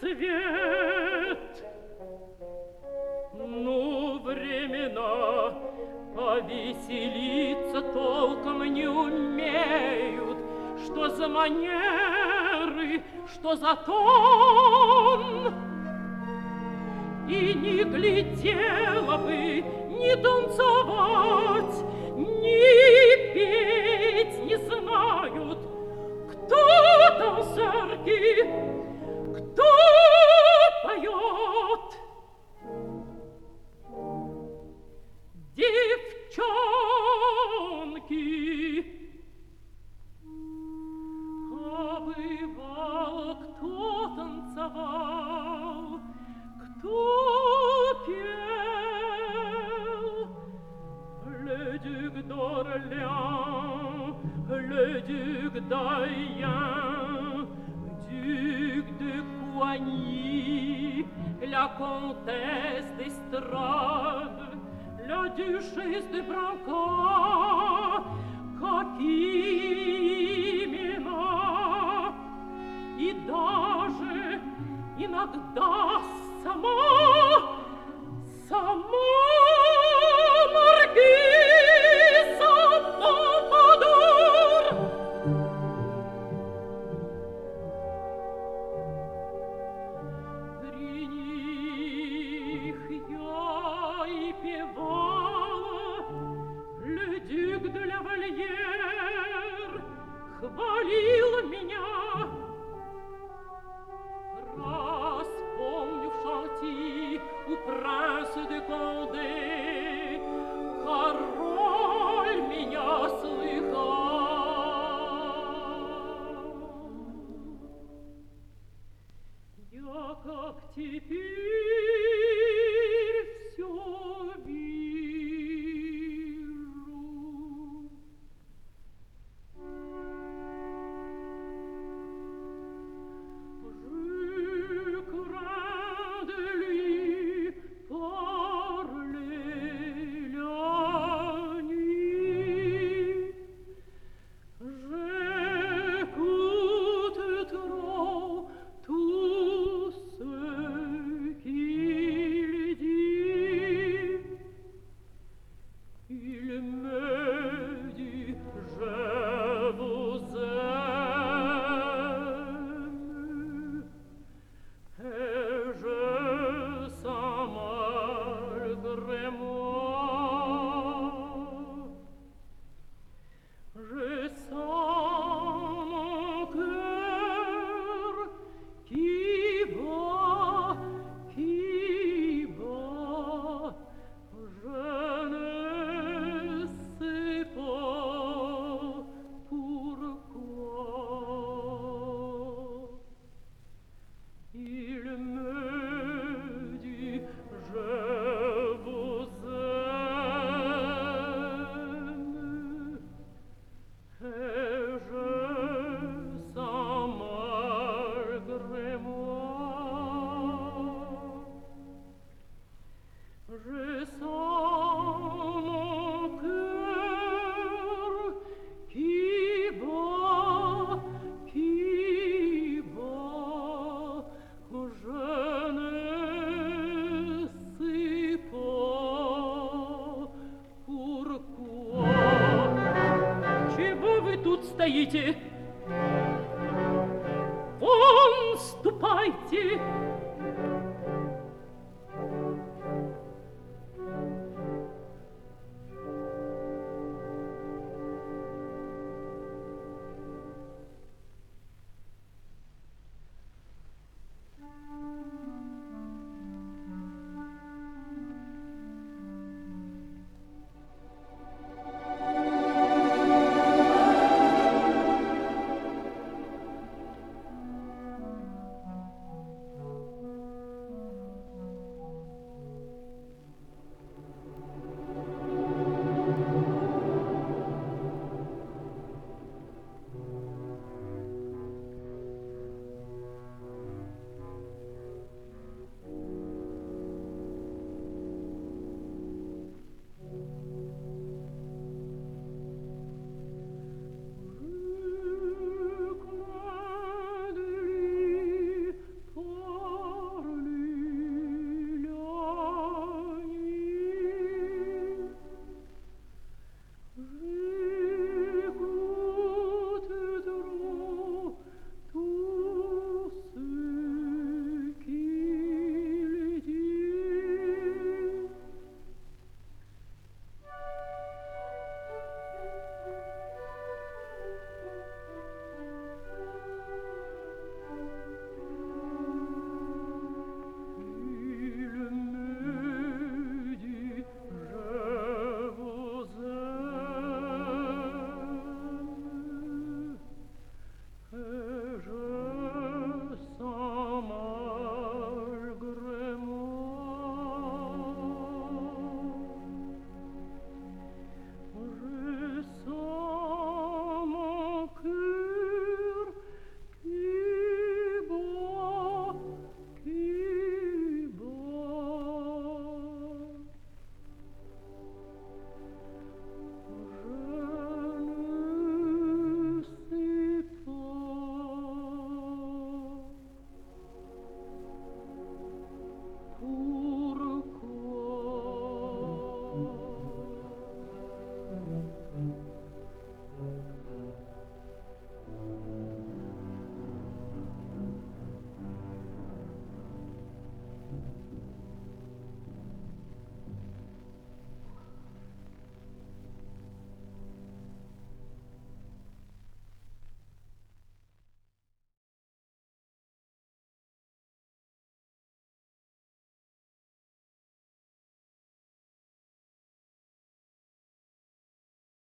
свет. Ну, времена повеселиться толком не умеют, что за манеры, что за тон. И не глядела бы ни танцевать, ни петь не знают. Кто танцорки, кто поет? Девчонки, а бывало, кто танцевал, кто пел? Le duc d'Orléans, le duc d'Ayen, duc de Coigny, la comtesse d'Estrades, la duchesse de Brancas, какие имена! И даже иногда сама Маркиза Помпадур. При них я и певала, le duc de la Vallière хвалил меня. Раз помню в Шанти у принца де Конде, король меня слыхал. Я как теперь все вижу. Стоите, вон ступайте.